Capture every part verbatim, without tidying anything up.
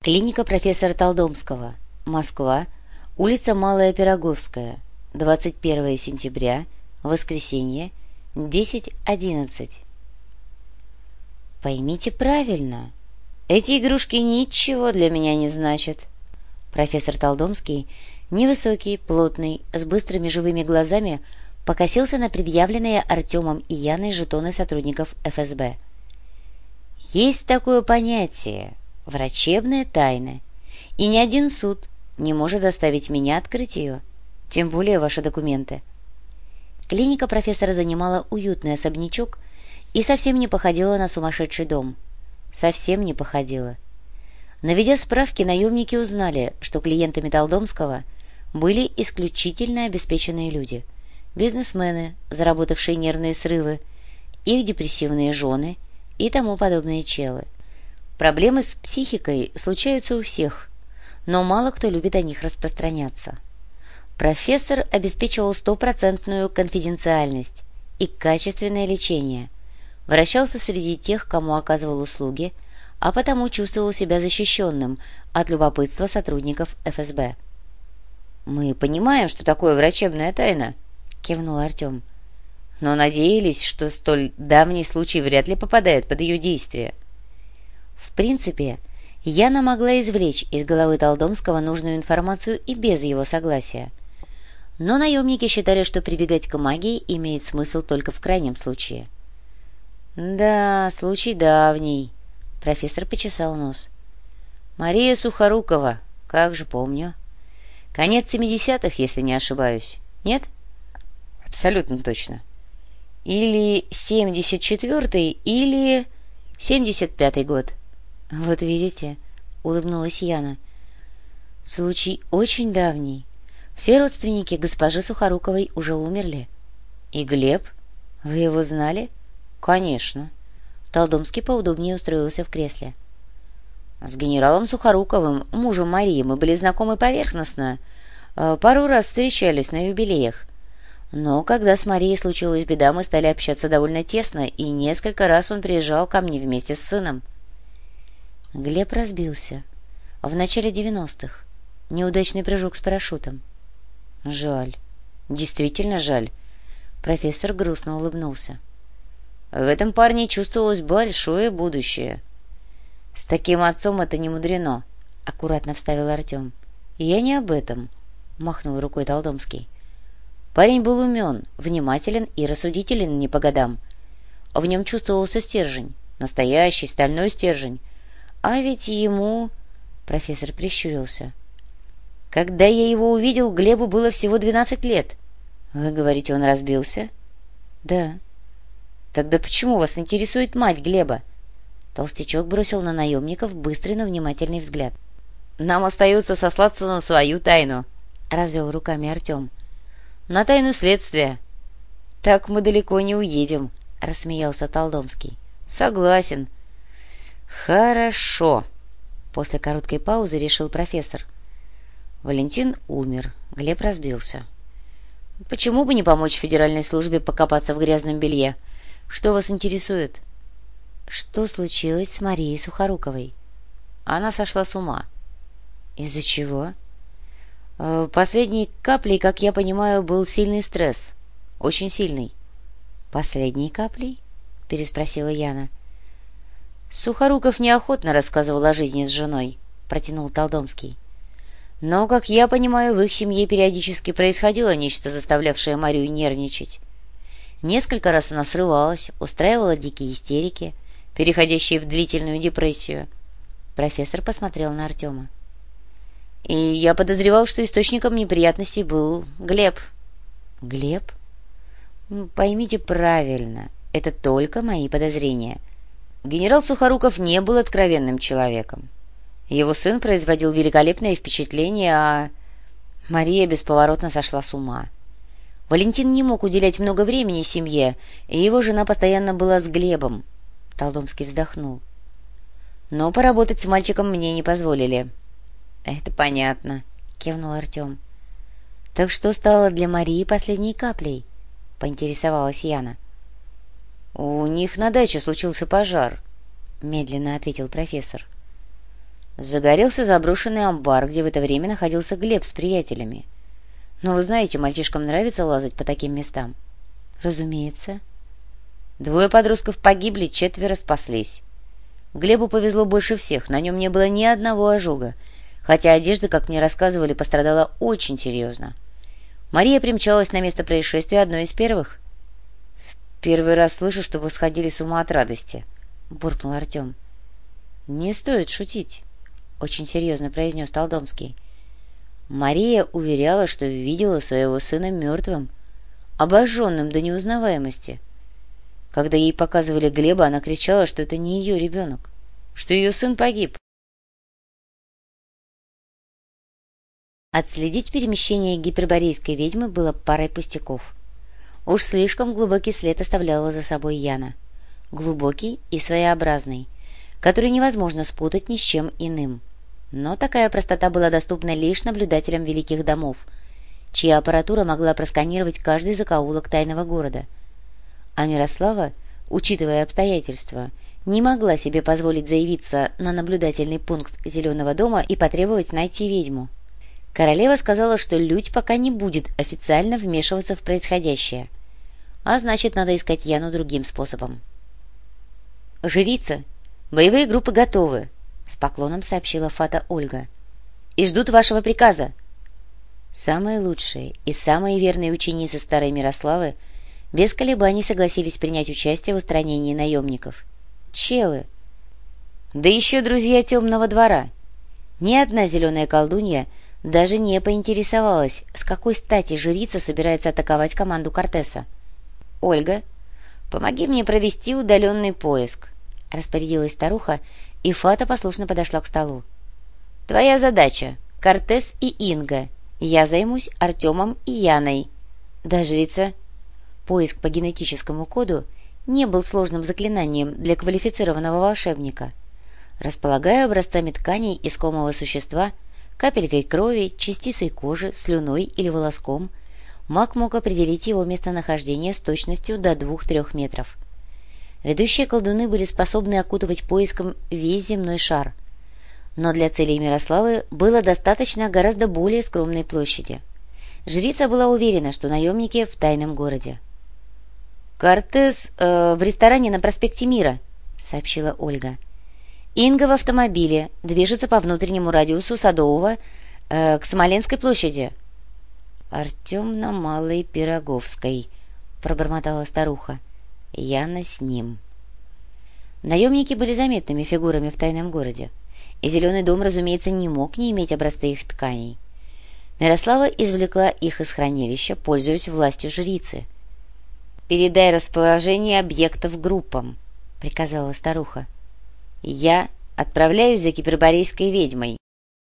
Клиника профессора Толдомского. Москва. Улица Малая Пироговская. двадцать первое сентября. Воскресенье. десять одиннадцать. Поймите правильно. Эти игрушки ничего для меня не значат. Профессор Толдомский, невысокий, плотный, с быстрыми живыми глазами, покосился на предъявленные Артемом и Яной жетоны сотрудников эф эс бэ. Есть такое понятие — врачебная тайна, и ни один суд не может заставить меня открыть ее, тем более ваши документы. Клиника профессора занимала уютный особнячок и совсем не походила на сумасшедший дом. Совсем не походила. Наведя справки, наемники узнали, что клиентами Толдомского были исключительно обеспеченные люди, бизнесмены, заработавшие нервные срывы, их депрессивные жены и тому подобные челы. Проблемы с психикой случаются у всех, но мало кто любит о них распространяться. Профессор обеспечивал стопроцентную конфиденциальность и качественное лечение, вращался среди тех, кому оказывал услуги, а потому чувствовал себя защищенным от любопытства сотрудников эф эс бэ. «Мы понимаем, что такое врачебная тайна», — кивнул Артем, «но надеялись, что столь давний случай вряд ли попадает под ее действие». В принципе, Яна могла извлечь из головы Толдомского нужную информацию и без его согласия. Но наемники считали, что прибегать к магии имеет смысл только в крайнем случае. «Да, случай давний», — профессор почесал нос. «Мария Сухорукова, как же помню. Конец семидесятых, если не ошибаюсь. Нет?» «Абсолютно точно. Или семьдесят четвертый, или семьдесят пятый год». «Вот видите», — улыбнулась Яна. «Случай очень давний. Все родственники госпожи Сухоруковой уже умерли». «И Глеб? Вы его знали?» «Конечно». Толдомский поудобнее устроился в кресле. «С генералом Сухоруковым, мужем Марии, мы были знакомы поверхностно. Пару раз встречались на юбилеях. Но когда с Марией случилась беда, мы стали общаться довольно тесно, и несколько раз он приезжал ко мне вместе с сыном». Глеб разбился. В начале девяностых. Неудачный прыжок с парашютом. Жаль. Действительно жаль. Профессор грустно улыбнулся. В этом парне чувствовалось большое будущее. С таким отцом это не мудрено, аккуратно вставил Артем. Я не об этом, махнул рукой Толдомский. Парень был умен, внимателен и рассудителен не по годам. В нем чувствовался стержень, настоящий стальной стержень. А ведь ему... Профессор прищурился. Когда я его увидел, Глебу было всего двенадцать лет. Вы говорите, он разбился? Да. Тогда почему вас интересует мать Глеба? Толстячок бросил на наемников быстрый, но внимательный взгляд. Нам остается сослаться на свою тайну, развел руками Артем. На тайну следствия. Так мы далеко не уедем, рассмеялся Толдомский. Согласен. «Хорошо», — после короткой паузы решил профессор. Валентин умер, Глеб разбился. «Почему бы не помочь федеральной службе покопаться в грязном белье? Что вас интересует?» «Что случилось с Марией Сухоруковой?» «Она сошла с ума». «Из-за чего?» э, «Последней каплей, как я понимаю, был сильный стресс. Очень сильный». «Последней каплей?» — переспросила Яна. «Сухоруков неохотно рассказывал о жизни с женой», — протянул Толдомский. «Но, как я понимаю, в их семье периодически происходило нечто, заставлявшее Марию нервничать. Несколько раз она срывалась, устраивала дикие истерики, переходящие в длительную депрессию». Профессор посмотрел на Артема. «И я подозревал, что источником неприятностей был Глеб». «Глеб? Поймите правильно, это только мои подозрения». Генерал Сухоруков не был откровенным человеком. Его сын производил великолепное впечатление, а Мария бесповоротно сошла с ума. Валентин не мог уделять много времени семье, и его жена постоянно была с Глебом. Толдомский вздохнул. Но поработать с мальчиком мне не позволили. — Это понятно, — кивнул Артем. — Так что стало для Марии последней каплей? — поинтересовалась Яна. «У них на даче случился пожар», — медленно ответил профессор. Загорелся заброшенный амбар, где в это время находился Глеб с приятелями. Но вы знаете, мальчишкам нравится лазать по таким местам. Разумеется. Двое подростков погибли, четверо спаслись. Глебу повезло больше всех, на нем не было ни одного ожога, хотя одежда, как мне рассказывали, пострадала очень серьезно. Мария примчалась на место происшествия одной из первых. «Первый раз слышу, что вы сходили с ума от радости», — буркнул Артем. «Не стоит шутить», — очень серьезно произнес Толдомский. Мария уверяла, что видела своего сына мертвым, обожженным до неузнаваемости. Когда ей показывали Глеба, она кричала, что это не ее ребенок, что ее сын погиб. Отследить перемещение гиперборейской ведьмы было парой пустяков. Уж слишком глубокий след оставляла за собой Яна. Глубокий и своеобразный, который невозможно спутать ни с чем иным. Но такая простота была доступна лишь наблюдателям великих домов, чья аппаратура могла просканировать каждый закоулок тайного города. А Мирослава, учитывая обстоятельства, не могла себе позволить заявиться на наблюдательный пункт Зеленого дома и потребовать найти ведьму. Королева сказала, что Людь пока не будет официально вмешиваться в происходящее, а значит, надо искать Яну другим способом. «Жрица, боевые группы готовы», — с поклоном сообщила Фата Ольга. «И ждут вашего приказа». Самые лучшие и самые верные ученицы старой Мирославы без колебаний согласились принять участие в устранении наемников. Челы! Да еще друзья темного двора! Ни одна зеленая колдунья даже не поинтересовалась, с какой стати жрица собирается атаковать команду Кортеса. «Ольга, помоги мне провести удаленный поиск», — распорядилась старуха, и Фата послушно подошла к столу. «Твоя задача — Кортес и Инга. Я займусь Артемом и Яной. Да, жрица». Поиск по генетическому коду не был сложным заклинанием для квалифицированного волшебника. Располагая образцами тканей искомого существа, капелькой крови, частицей кожи, слюной или волоском, маг мог определить его местонахождение с точностью до двух-трех метров. Ведущие колдуны были способны окутывать поиском весь земной шар, но для целей Мирославы было достаточно гораздо более скромной площади. Жрица была уверена, что наемники в тайном городе. «Кортес э, в ресторане на проспекте Мира», — сообщила Ольга. «Инга в автомобиле, движется по внутреннему радиусу Садового э, к Смоленской площади». «Артем на Малой Пироговской», — пробормотала старуха. «Яна с ним». Наемники были заметными фигурами в тайном городе, и Зеленый дом, разумеется, не мог не иметь образцы их тканей. Мирослава извлекла их из хранилища, пользуясь властью жрицы. «Передай расположение объектов группам», — приказала старуха. «Я отправляюсь за гиперборейской ведьмой».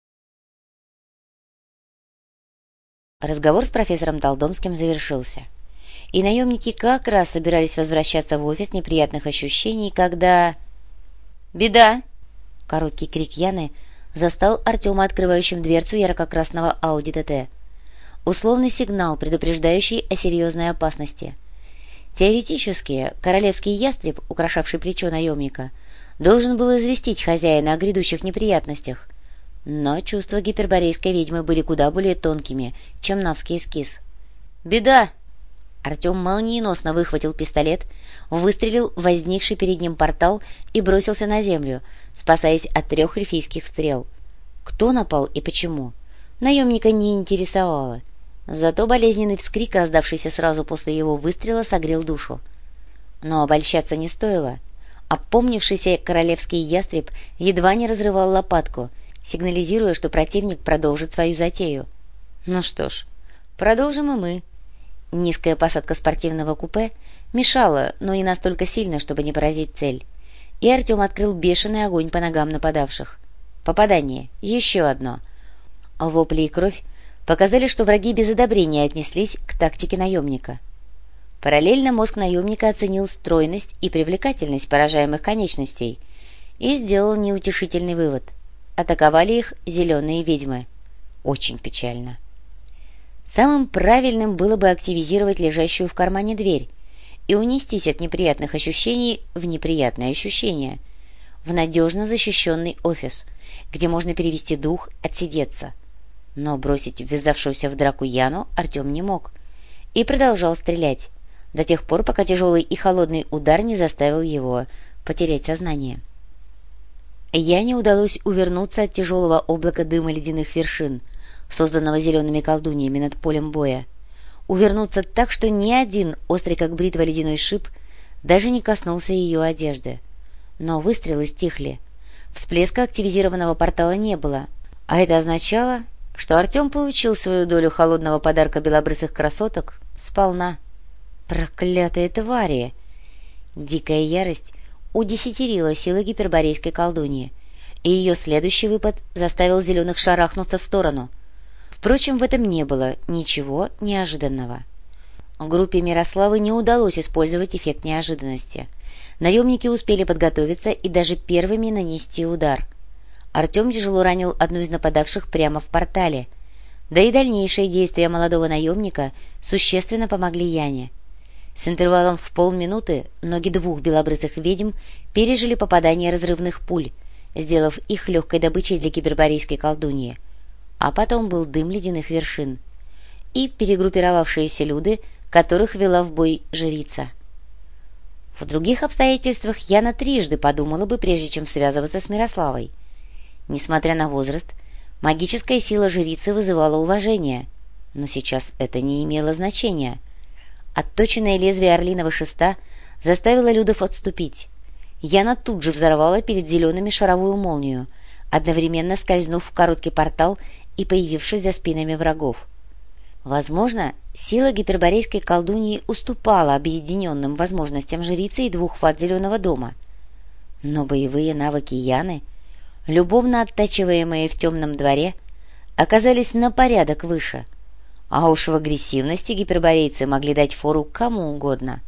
Разговор с профессором Толдомским завершился, и наемники как раз собирались возвращаться в офис неприятных ощущений, когда... «Беда!» — короткий крик Яны застал Артема открывающим дверцу ярко-красного Ауди ТТ. Условный сигнал, предупреждающий о серьезной опасности. Теоретически, королевский ястреб, украшавший плечо наемника, должен был известить хозяина о грядущих неприятностях, но чувства гиперборейской ведьмы были куда более тонкими, чем навский эскиз. «Беда!» Артем молниеносно выхватил пистолет, выстрелил в возникший перед ним портал и бросился на землю, спасаясь от трех эльфийских стрел. Кто напал и почему, наемника не интересовало. Зато болезненный вскрик, раздавшийся сразу после его выстрела, согрел душу. Но обольщаться не стоило. Опомнившийся королевский ястреб едва не разрывал лопатку, сигнализируя, что противник продолжит свою затею. Ну что ж, продолжим и мы. Низкая посадка спортивного купе мешала, но не настолько сильно, чтобы не поразить цель. И Артем открыл бешеный огонь по ногам нападавших. Попадание. Еще одно. А вопли и кровь показали, что враги без одобрения отнеслись к тактике наемника. Параллельно мозг наемника оценил стройность и привлекательность поражаемых конечностей и сделал неутешительный вывод. Атаковали их зеленые ведьмы. Очень печально. Самым правильным было бы активизировать лежащую в кармане дверь и унестись от неприятных ощущений в неприятные ощущения. в надежно защищенный офис, где можно перевести дух, отсидеться. Но бросить ввязавшуюся в драку Яну Артем не мог и продолжал стрелять до тех пор, пока тяжелый и холодный удар не заставил его потерять сознание. Яне удалось увернуться от тяжелого облака дыма ледяных вершин, созданного зелеными колдуньями над полем боя. Увернуться так, что ни один острый как бритва ледяной шип даже не коснулся ее одежды. Но выстрелы стихли. Всплеска активизированного портала не было, а это означало, что Артем получил свою долю холодного подарка белобрысых красоток сполна. Проклятые твари! Дикая ярость удесятерила силы гиперборейской колдуньи, и ее следующий выпад заставил зеленых шарахнуться в сторону. Впрочем, в этом не было ничего неожиданного. Группе Мирославы не удалось использовать эффект неожиданности. Наемники успели подготовиться и даже первыми нанести удар. Артем тяжело ранил одну из нападавших прямо в портале, да и дальнейшие действия молодого наемника существенно помогли Яне. С интервалом в полминуты ноги двух белобрысых ведьм пережили попадание разрывных пуль, сделав их легкой добычей для гиперборейской колдуньи. А потом был дым ледяных вершин и перегруппировавшиеся люди, которых вела в бой жрица. В других обстоятельствах Яна трижды подумала бы, прежде чем связываться с Мирославой. Несмотря на возраст, магическая сила жрицы вызывала уважение, но сейчас это не имело значения. Отточенное лезвие орлиного шеста заставило людов отступить. Яна тут же взорвала перед зелеными шаровую молнию, одновременно скользнув в короткий портал и появившись за спинами врагов. Возможно, сила гиперборейской колдуньи уступала объединенным возможностям жрицы и двух фат Зеленого дома. Но боевые навыки Яны, любовно оттачиваемые в темном дворе, оказались на порядок выше, а уж в агрессивности гиперборейцы могли дать фору кому угодно.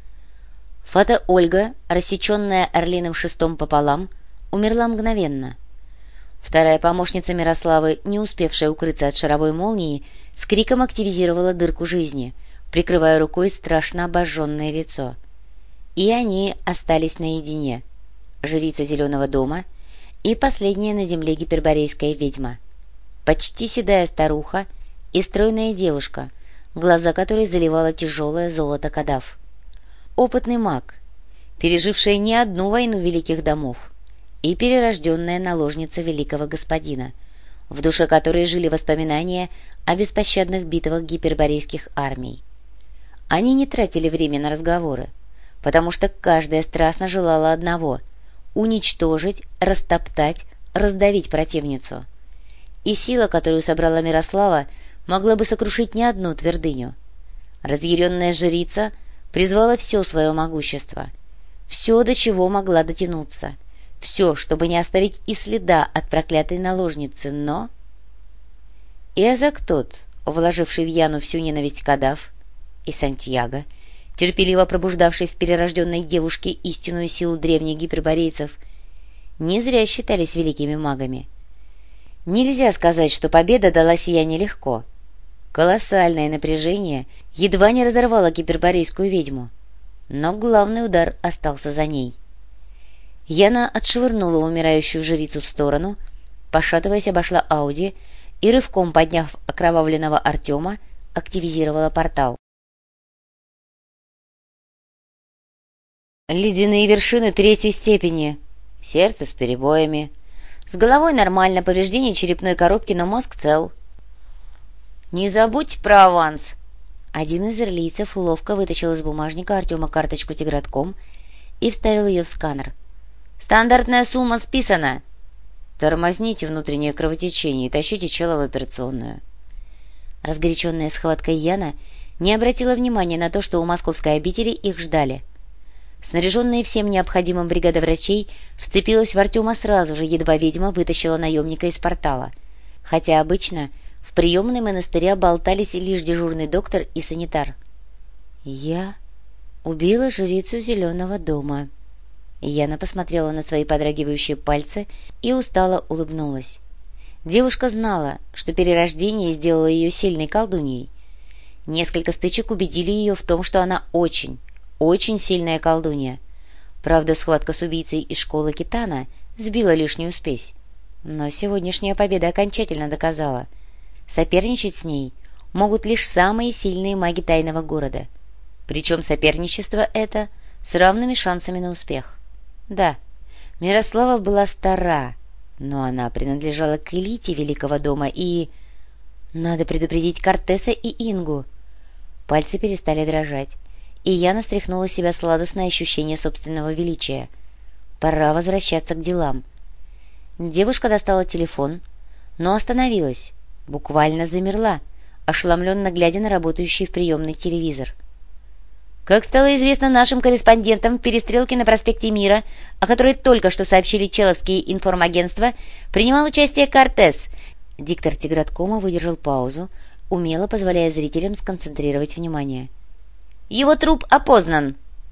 Фата Ольга, рассеченная орлиным шестом пополам, умерла мгновенно. Вторая помощница Мирославы, не успевшая укрыться от шаровой молнии, с криком активизировала дырку жизни, прикрывая рукой страшно обожженное лицо. И они остались наедине. Жрица Зеленого дома и последняя на земле гиперборейская ведьма. Почти седая старуха и стройная девушка, глаза которой заливало тяжелое золото кадав. Опытный маг, пережившая не одну войну великих домов, и перерожденная наложница великого господина, в душе которой жили воспоминания о беспощадных битвах гиперборейских армий. Они не тратили время на разговоры, потому что каждая страстно желала одного — уничтожить, растоптать, раздавить противницу. И сила, которую собрала Мирослава, могла бы сокрушить не одну твердыню. Разъяренная жрица призвала все свое могущество, все, до чего могла дотянуться, все, чтобы не оставить и следа от проклятой наложницы, но... И Азак тот, вложивший в Яну всю ненависть кадав, и Сантьяго, терпеливо пробуждавший в перерожденной девушке истинную силу древних гиперборейцев, не зря считались великими магами. Нельзя сказать, что победа далась Яне легко. Колоссальное напряжение едва не разорвало гиперборейскую ведьму, но главный удар остался за ней. Яна отшвырнула умирающую жрицу в сторону, пошатываясь, обошла Ауди и, рывком подняв окровавленного Артема, активизировала портал. Ледяные вершины третьей степени. Сердце с перебоями. С головой нормально, повреждение черепной коробки, но мозг цел. «Не забудь про аванс!» Один из ирлийцев ловко вытащил из бумажника Артема карточку тигратком и вставил ее в сканер. «Стандартная сумма списана!» «Тормозните внутреннее кровотечение и тащите чела в операционную». Разгоряченная схваткой Яна не обратила внимания на то, что у московской обители их ждали. Снаряженная всем необходимым бригада врачей вцепилась в Артема сразу же, едва ведьма вытащила наемника из портала, хотя обычно в приемной монастыря болтались лишь дежурный доктор и санитар. «Я убила жрицу Зеленого дома». Яна посмотрела на свои подрагивающие пальцы и устало улыбнулась. Девушка знала, что перерождение сделало ее сильной колдуньей. Несколько стычек убедили ее в том, что она очень, очень сильная колдунья. Правда, схватка с убийцей из школы Китана сбила лишнюю спесь. Но сегодняшняя победа окончательно доказала: соперничать с ней могут лишь самые сильные маги тайного города. Причем соперничество это с равными шансами на успех. Да, Мирослава была стара, но она принадлежала к элите Великого дома, и... Надо предупредить Кортеса и Ингу. Пальцы перестали дрожать, и Яна стряхнула с себя сладостное ощущение собственного величия. Пора возвращаться к делам. Девушка достала телефон, но остановилась, буквально замерла, ошеломленно глядя на работающий в приемной телевизор. Как стало известно нашим корреспондентам, в перестрелке на проспекте Мира, о которой только что сообщили Человские информагентства, принимал участие Кортес. Диктор Тиграткома выдержал паузу, умело позволяя зрителям сконцентрировать внимание. «Его труп опознан!»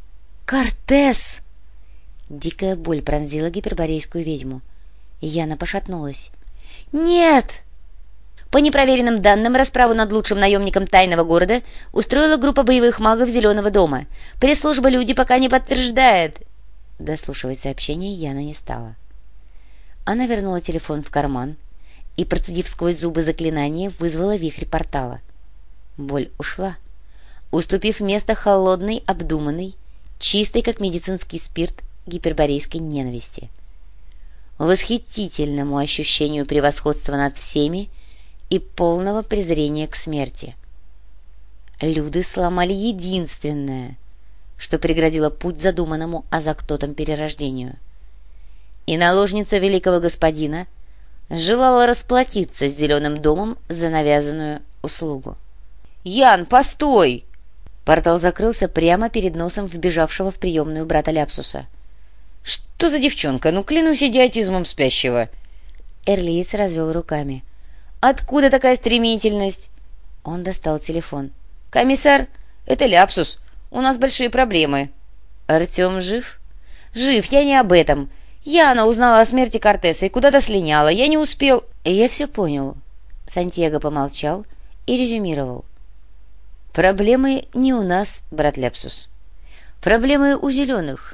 «Кортес!» Дикая боль пронзила гиперборейскую ведьму. Яна пошатнулась. «Нет!» По непроверенным данным, расправу над лучшим наемником тайного города устроила группа боевых магов Зеленого дома. Пресс-служба «Люди» пока не подтверждает. Дослушивать сообщение Яна не стала. Она вернула телефон в карман и, процедив сквозь зубы заклинание, вызвала вихрь портала. Боль ушла, уступив место холодной, обдуманной, чистой, как медицинский спирт, гиперборейской ненависти. Восхитительному ощущению превосходства над всеми и полного презрения к смерти. Люды сломали единственное, что преградило путь задуманному Азактотом перерождению. И наложница великого господина желала расплатиться с Зеленым домом за навязанную услугу. «Ян, постой!» Портал закрылся прямо перед носом вбежавшего в приемную брата Ляпсуса. «Что за девчонка? Ну, клянусь идиотизмом спящего!» Эрлиец развел руками. «Откуда такая стремительность?» Он достал телефон. «Комиссар, это Ляпсус. У нас большие проблемы». «Артем жив?» «Жив, я не об этом. Яна узнала о смерти Кортеса и куда-то слиняла. Я не успел...» «Я все понял». Сантьяго помолчал и резюмировал. «Проблемы не у нас, брат Ляпсус. Проблемы у зеленых.